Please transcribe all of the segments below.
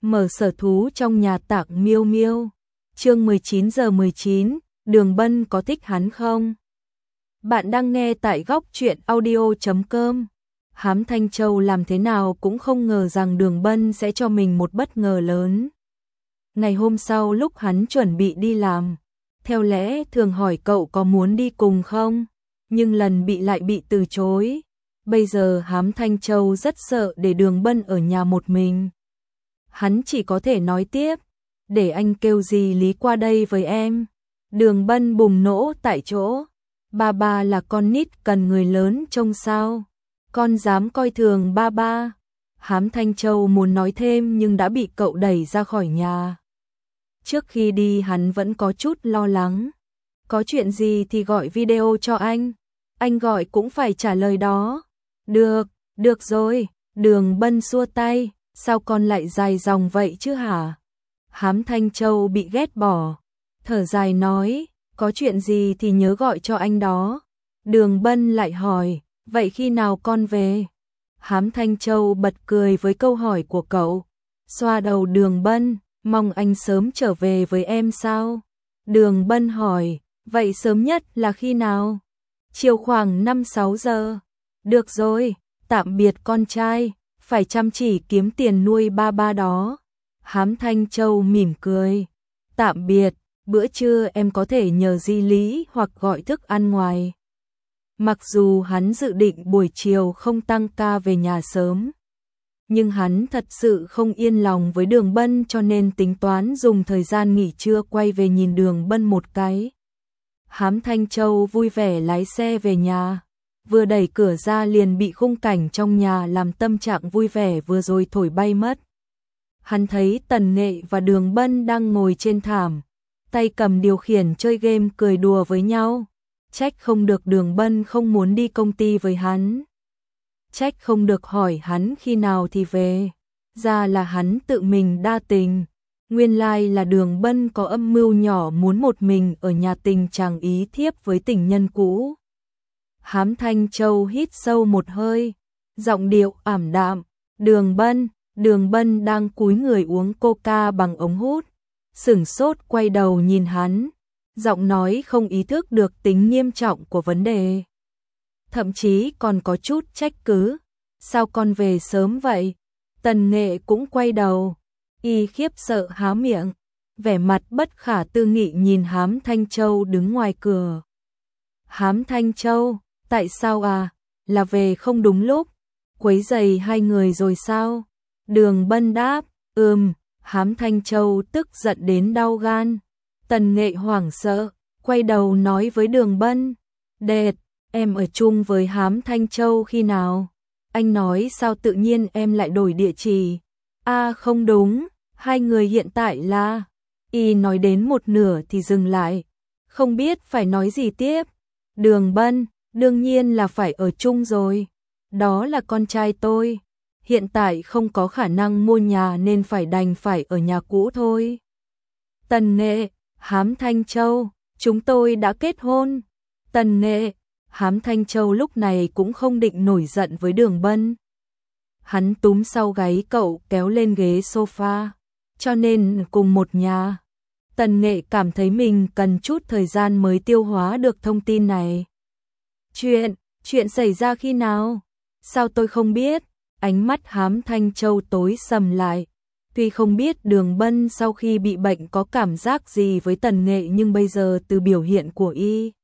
mở sở thú trong nhà Tạng Miêu Miêu. Chương 19:19, Đường Bân có thích hắn không? Bạn đang nghe tại góc truyện audio.com. Hám Thanh Châu làm thế nào cũng không ngờ rằng Đường Bân sẽ cho mình một bất ngờ lớn. Ngày hôm sau lúc hắn chuẩn bị đi làm, theo lẽ thường hỏi cậu có muốn đi cùng không, nhưng lần lại bị từ chối. Bây giờ Hám Thanh Châu rất sợ để Đường Bân ở nhà một mình. Hắn chỉ có thể nói tiếp, để anh kêu dì Lý qua đây với em. Đường Bân bùng nổ tại chỗ, ba là con nít cần người lớn trông sao, con dám coi thường ba. Hám Thanh Châu muốn nói thêm nhưng đã bị cậu đẩy ra khỏi nhà. Trước khi đi hắn vẫn có chút lo lắng. Có chuyện gì thì gọi video cho anh gọi cũng phải trả lời đó. Được rồi, Đường Bân xua tay, sao con lại dài dòng vậy chứ hả? Hám Thanh Châu bị ghét bỏ, thở dài nói, có chuyện gì thì nhớ gọi cho anh đó. Đường Bân lại hỏi, vậy khi nào con về? Hám Thanh Châu bật cười với câu hỏi của cậu, xoa đầu Đường Bân, mong anh sớm trở về với em sao? Đường Bân hỏi, vậy sớm nhất là khi nào? Chiều khoảng 5-6 giờ. Được rồi, tạm biệt con trai, phải chăm chỉ kiếm tiền nuôi ba đó. Hám Thanh Châu mỉm cười, tạm biệt, bữa trưa em có thể nhờ di Lý hoặc gọi thức ăn ngoài. Mặc dù hắn dự định buổi chiều không tăng ca về nhà sớm, nhưng hắn thật sự không yên lòng với Đường Bân cho nên tính toán dùng thời gian nghỉ trưa quay về nhìn Đường Bân một cái. Hám Thanh Châu vui vẻ lái xe về nhà, vừa đẩy cửa ra liền bị khung cảnh trong nhà làm tâm trạng vui vẻ vừa rồi thổi bay mất. Hắn thấy Tần Nghệ và Đường Bân đang ngồi trên thảm, tay cầm điều khiển chơi game cười đùa với nhau. Trách không được Đường Bân không muốn đi công ty với hắn. Trách không được hỏi hắn khi nào thì về. Ra là hắn tự mình đa tình. Nguyên lai là Đường Bân có âm mưu nhỏ muốn một mình ở nhà tình chàng ý thiếp với tình nhân cũ. Hám Thanh Châu hít sâu một hơi, giọng điệu ảm đạm, Đường Bân đang cúi người uống coca bằng ống hút, sửng sốt quay đầu nhìn hắn, giọng nói không ý thức được tính nghiêm trọng của vấn đề. Thậm chí còn có chút trách cứ, sao con về sớm vậy? Tần Nghệ cũng quay đầu, y khiếp sợ há miệng, vẻ mặt bất khả tư nghị nhìn Hám Thanh Châu đứng ngoài cửa. Hám Thanh Châu, tại sao à? Là về không đúng lúc, quấy rầy hai người rồi sao? Đường Bân đáp, Hám Thanh Châu tức giận đến đau gan. Tần Nghệ hoảng sợ, quay đầu nói với Đường Bân, Đệt, em ở chung với Hám Thanh Châu khi nào? Anh nói sao tự nhiên em lại đổi địa chỉ? À không đúng, hai người hiện tại là... Y nói đến một nửa thì dừng lại, không biết phải nói gì tiếp. Đường Bân, đương nhiên là phải ở chung rồi. Đó là con trai tôi. Hiện tại không có khả năng mua nhà nên đành phải ở nhà cũ thôi. Tần Nghệ, Hám Thanh Châu, chúng tôi đã kết hôn. Tần Nghệ, Hám Thanh Châu lúc này cũng không định nổi giận với Đường Bân. Hắn túm sau gáy cậu kéo lên ghế sofa, cho nên cùng một nhà. Tần Nghệ cảm thấy mình cần chút thời gian mới tiêu hóa được thông tin này. Chuyện xảy ra khi nào? Sao tôi không biết? Ánh mắt Hám Thanh Châu tối sầm lại. Tuy không biết Đường Bân sau khi bị bệnh có cảm giác gì với Tần Nghệ nhưng bây giờ từ biểu hiện của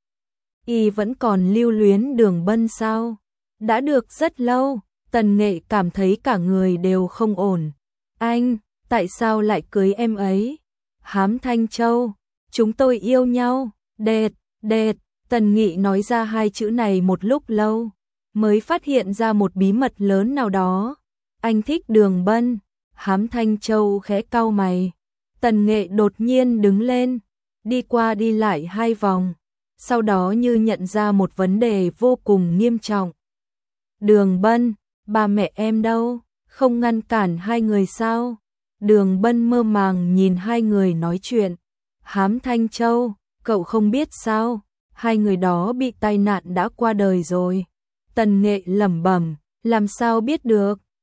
y vẫn còn lưu luyến Đường Bân sao? Đã được rất lâu, Tần Nghệ cảm thấy cả người đều không ổn. Anh, tại sao lại cưới em ấy? Hám Thanh Châu, chúng tôi yêu nhau. Đệt, Tần Nghị nói ra hai chữ này một lúc lâu, mới phát hiện ra một bí mật lớn nào đó. Anh thích Đường Bân. Hám Thanh Châu khẽ cau mày. Tần Nghệ đột nhiên đứng lên, đi qua đi lại hai vòng, sau đó như nhận ra một vấn đề vô cùng nghiêm trọng. Đường Bân, ba mẹ em đâu? Không ngăn cản hai người sao? Đường Bân mơ màng nhìn hai người nói chuyện. Hám Thanh Châu, cậu không biết sao? Hai người đó bị tai nạn đã qua đời rồi. Tần Nghệ lẩm bẩm, làm sao biết được?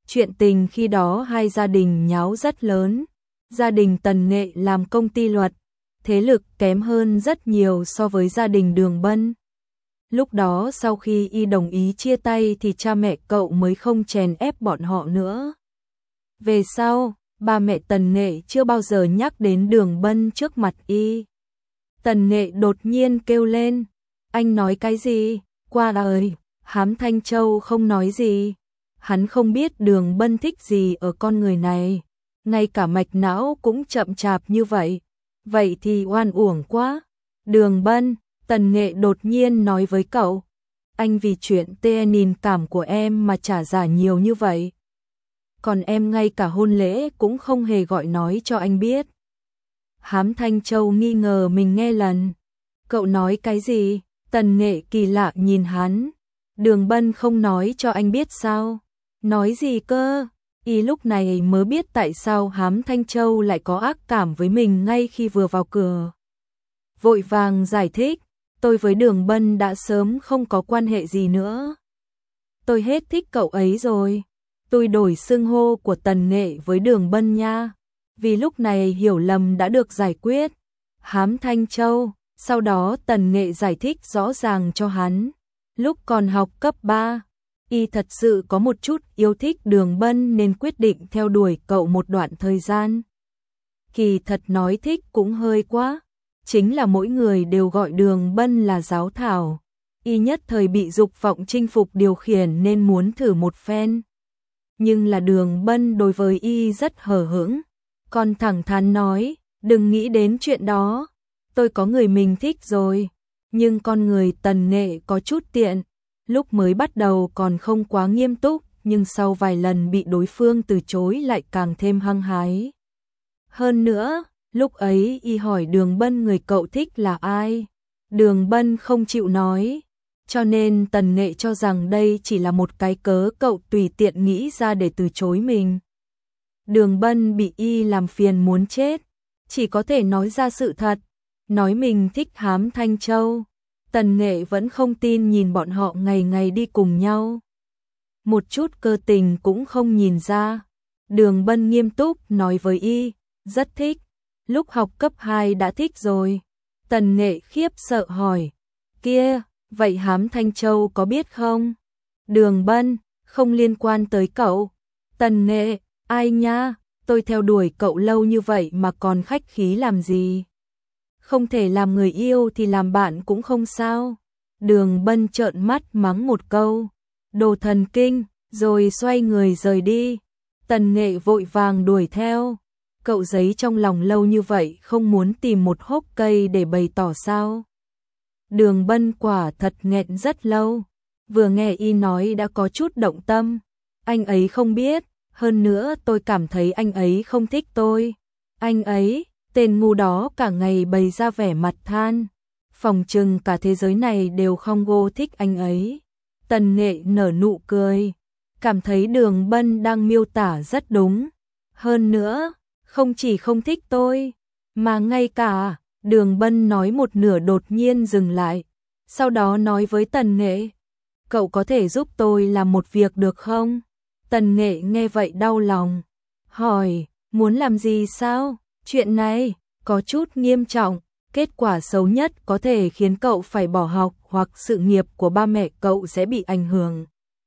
Chuyện tình khi đó hai gia đình nháo rất lớn. Gia đình Tần Nghệ làm công ty luật, thế lực kém hơn rất nhiều so với gia đình Đường Bân. Lúc đó sau khi y đồng ý chia tay thì cha mẹ cậu mới không chèn ép bọn họ nữa. Về sau, ba mẹ Tần Nghệ chưa bao giờ nhắc đến Đường Bân trước mặt y. Tần Nghệ đột nhiên kêu lên, anh nói cái gì? Qua ơi, Hám Thanh Châu không nói gì. Hắn không biết Đường Bân thích gì ở con người này, ngay cả mạch não cũng chậm chạp như vậy. Vậy thì oan uổng quá. Đường Bân, Tần Nghệ đột nhiên nói với cậu, anh vì chuyện tình cảm của em mà trả giá nhiều như vậy. Còn em ngay cả hôn lễ cũng không hề gọi nói cho anh biết. Hám Thanh Châu nghi ngờ mình nghe lầm. Cậu nói cái gì? Tần Nghệ kỳ lạ nhìn hắn. Đường Bân không nói cho anh biết sao? Nói gì cơ? Y lúc này mới biết tại sao Hám Thanh Châu lại có ác cảm với mình ngay khi vừa vào cửa. Vội vàng giải thích, tôi với Đường Bân đã sớm không có quan hệ gì nữa. Tôi hết thích cậu ấy rồi. Tôi đổi xưng hô của Tần Nghệ với Đường Bân nha. Vì lúc này hiểu lầm đã được giải quyết. Hám Thanh Châu, sau đó Tần Nghệ giải thích rõ ràng cho hắn. Lúc còn học cấp 3, y thật sự có một chút yêu thích Đường Bân nên quyết định theo đuổi cậu một đoạn thời gian. Kỳ thật nói thích cũng hơi quá. Chính là mỗi người đều gọi Đường Bân là giáo thảo. Y nhất thời bị dục vọng chinh phục điều khiển nên muốn thử một phen. Nhưng là Đường Bân đối với y rất hờ hững. Còn thẳng thắn nói, đừng nghĩ đến chuyện đó. Tôi có người mình thích rồi. Nhưng con người Tần Nghệ có chút tiện. Lúc mới bắt đầu còn không quá nghiêm túc, nhưng sau vài lần bị đối phương từ chối lại càng thêm hăng hái. Hơn nữa, lúc ấy y hỏi Đường Bân người cậu thích là ai. Đường Bân không chịu nói. Cho nên Tần Nghệ cho rằng đây chỉ là một cái cớ cậu tùy tiện nghĩ ra để từ chối mình. Đường Bân bị y làm phiền muốn chết. Chỉ có thể nói ra sự thật. Nói mình thích Hám Thanh Châu. Tần Nghệ vẫn không tin nhìn bọn họ ngày ngày đi cùng nhau. Một chút cơ tình cũng không nhìn ra. Đường Bân nghiêm túc nói với y, rất thích. Lúc học cấp 2 đã thích rồi. Tần Nghệ khiếp sợ hỏi, kia, vậy Hám Thanh Châu có biết không? Đường Bân, không liên quan tới cậu. Tần Nghệ, ai nha, tôi theo đuổi cậu lâu như vậy mà còn khách khí làm gì? Không thể làm người yêu thì làm bạn cũng không sao. Đường Bân trợn mắt mắng một câu, đồ thần kinh, rồi xoay người rời đi. Tần Nghệ vội vàng đuổi theo. Cậu giấy trong lòng lâu như vậy không muốn tìm một hốc cây để bày tỏ sao? Đường Bân quả thật nghẹn rất lâu. Vừa nghe y nói đã có chút động tâm. Anh ấy không biết, hơn nữa tôi cảm thấy anh ấy không thích tôi. Anh ấy, tên ngu đó cả ngày bày ra vẻ mặt than. Phòng chừng cả thế giới này đều không vô thích anh ấy. Tần Nghệ nở nụ cười. Cảm thấy Đường Bân đang miêu tả rất đúng. Hơn nữa, không chỉ không thích tôi, mà ngay cả, Đường Bân nói một nửa đột nhiên dừng lại. Sau đó nói với Tần Nghệ, cậu có thể giúp tôi làm một việc được không? Tần Nghệ nghe vậy đau lòng. Hỏi, muốn làm gì sao? Chuyện này, có chút nghiêm trọng. Kết quả xấu nhất có thể khiến cậu phải bỏ học hoặc sự nghiệp của ba mẹ cậu sẽ bị ảnh hưởng.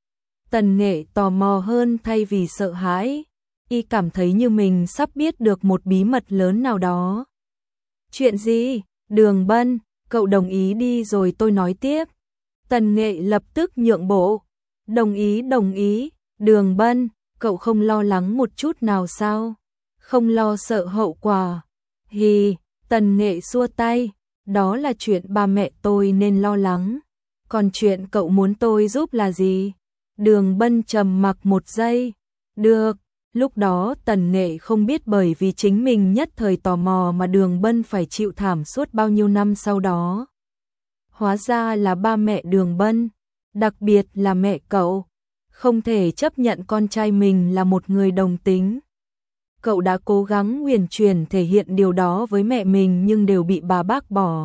Tần Nghệ tò mò hơn thay vì sợ hãi. Y cảm thấy như mình sắp biết được một bí mật lớn nào đó. Chuyện gì? Đường Bân, cậu đồng ý đi rồi tôi nói tiếp. Tần Nghệ lập tức nhượng bộ. Đồng ý. Đường Bân, cậu không lo lắng một chút nào sao? Không lo sợ hậu quả. Hì, Tần Nghệ xua tay. Đó là chuyện ba mẹ tôi nên lo lắng. Còn chuyện cậu muốn tôi giúp là gì? Đường Bân trầm mặc một giây. Được. Lúc đó Tần Nghệ không biết bởi vì chính mình nhất thời tò mò mà Đường Bân phải chịu thảm suốt bao nhiêu năm sau đó. Hóa ra là ba mẹ Đường Bân, đặc biệt là mẹ cậu, không thể chấp nhận con trai mình là một người đồng tính. Cậu đã cố gắng uyển chuyển thể hiện điều đó với mẹ mình nhưng đều bị bà bác bỏ.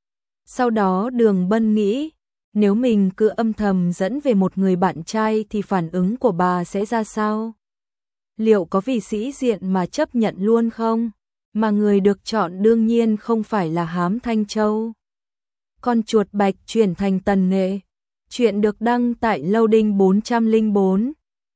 Sau đó Đường Bân nghĩ, nếu mình cứ âm thầm dẫn về một người bạn trai thì phản ứng của bà sẽ ra sao? liệu có vì sĩ diện mà chấp nhận luôn không? Mà người được chọn đương nhiên không phải là Hám Thanh Châu. Con chuột bạch chuyển thành Tần Nghệ. Chuyện được đăng tại Loading 404,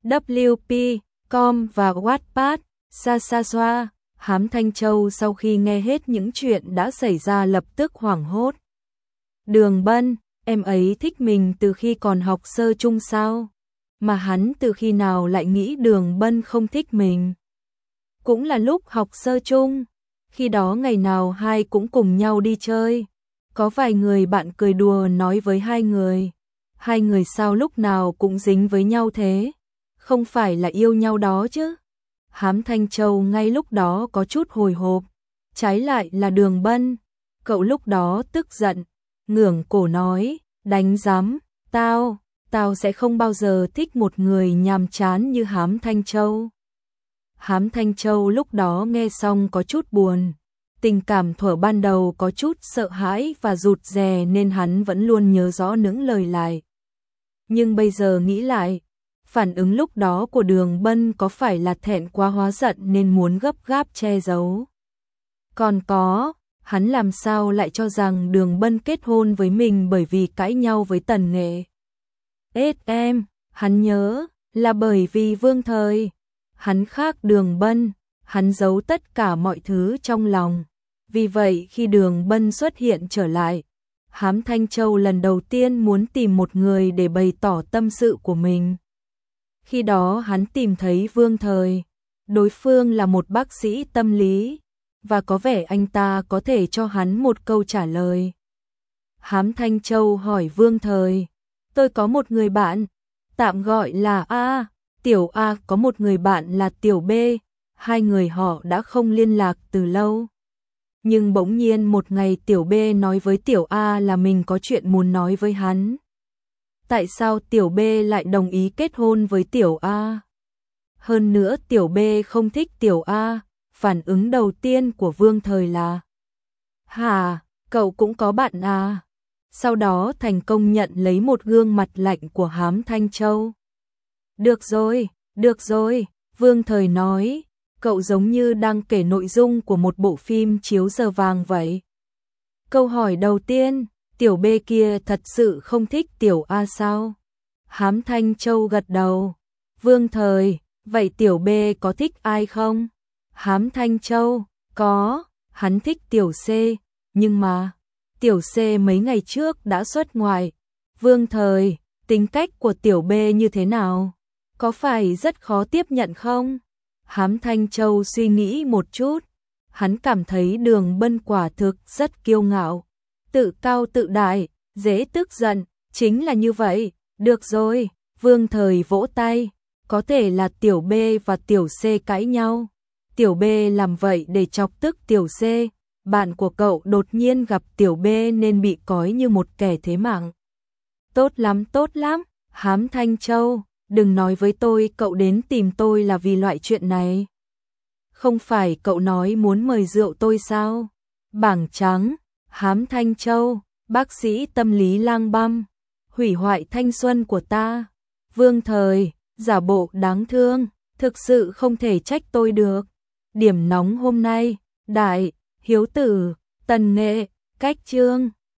WP.com và Wattpad. Sa xoa. Hám Thanh Châu sau khi nghe hết những chuyện đã xảy ra lập tức hoảng hốt. Đường Bân, em ấy thích mình từ khi còn học sơ chung sao? Mà hắn từ khi nào lại nghĩ Đường Bân không thích mình? Cũng là lúc học sơ chung, khi đó ngày nào hai cũng cùng nhau đi chơi. Có vài người bạn cười đùa nói với hai người sao lúc nào cũng dính với nhau thế? Không phải là yêu nhau đó chứ? Hám Thanh Châu ngay lúc đó có chút hồi hộp, trái lại là Đường Bân. Cậu lúc đó tức giận, ngưởng cổ nói, đánh giám, tao sẽ không bao giờ thích một người nhàm chán như Hám Thanh Châu. Hám Thanh Châu lúc đó nghe xong có chút buồn, tình cảm thuở ban đầu có chút sợ hãi và rụt rè nên hắn vẫn luôn nhớ rõ những lời lại. Nhưng bây giờ nghĩ lại, phản ứng lúc đó của Đường Bân có phải là thẹn quá hóa giận nên muốn gấp gáp che giấu. Còn có, hắn làm sao lại cho rằng Đường Bân kết hôn với mình bởi vì cãi nhau với Tần Nghệ. Em, hắn nhớ là bởi vì Vương Thời. Hắn khác Đường Bân, hắn giấu tất cả mọi thứ trong lòng. Vì vậy khi Đường Bân xuất hiện trở lại, Hám Thanh Châu lần đầu tiên muốn tìm một người để bày tỏ tâm sự của mình. Khi đó hắn tìm thấy Vương Thời, đối phương là một bác sĩ tâm lý, và có vẻ anh ta có thể cho hắn một câu trả lời. Hám Thanh Châu hỏi Vương Thời, tôi có một người bạn, tạm gọi là A, Tiểu A có một người bạn là Tiểu B, hai người họ đã không liên lạc từ lâu. Nhưng bỗng nhiên một ngày Tiểu B nói với Tiểu A là mình có chuyện muốn nói với hắn. Tại sao Tiểu B lại đồng ý kết hôn với Tiểu A? Hơn nữa Tiểu B không thích Tiểu A, phản ứng đầu tiên của Vương Thời là: "Hả, cậu cũng có bạn à?" Sau đó thành công nhận lấy một gương mặt lạnh của Hám Thanh Châu. Được rồi, Vương Thời nói, cậu giống như đang kể nội dung của một bộ phim chiếu giờ vàng vậy. Câu hỏi đầu tiên, Tiểu B kia thật sự không thích Tiểu A sao? Hám Thanh Châu gật đầu. Vương Thời, vậy Tiểu B có thích ai không? Hám Thanh Châu, có, hắn thích Tiểu C, nhưng mà Tiểu C mấy ngày trước đã xuất ngoại. Vương Thời, tính cách của Tiểu B như thế nào? Có phải rất khó tiếp nhận không? Hám Thanh Châu suy nghĩ một chút, hắn cảm thấy Đường Bân quả thực rất kiêu ngạo, tự cao tự đại, dễ tức giận, chính là như vậy. Được rồi, Vương Thời vỗ tay, có thể là Tiểu B và Tiểu C cãi nhau. Tiểu B làm vậy để chọc tức Tiểu C, bạn của cậu đột nhiên gặp Tiểu B nên bị cói như một kẻ thế mạng. Tốt lắm, Hám Thanh Châu, đừng nói với tôi cậu đến tìm tôi là vì loại chuyện này. Không phải cậu nói muốn mời rượu tôi sao? Bảng trắng, Hám Thanh Châu, bác sĩ tâm lý lang băm, hủy hoại thanh xuân của ta. Vương Thời, giả bộ đáng thương, thực sự không thể trách tôi được. Điểm nóng hôm nay, Đại, Hiếu Tử, Tần Nghệ, Cách Chương.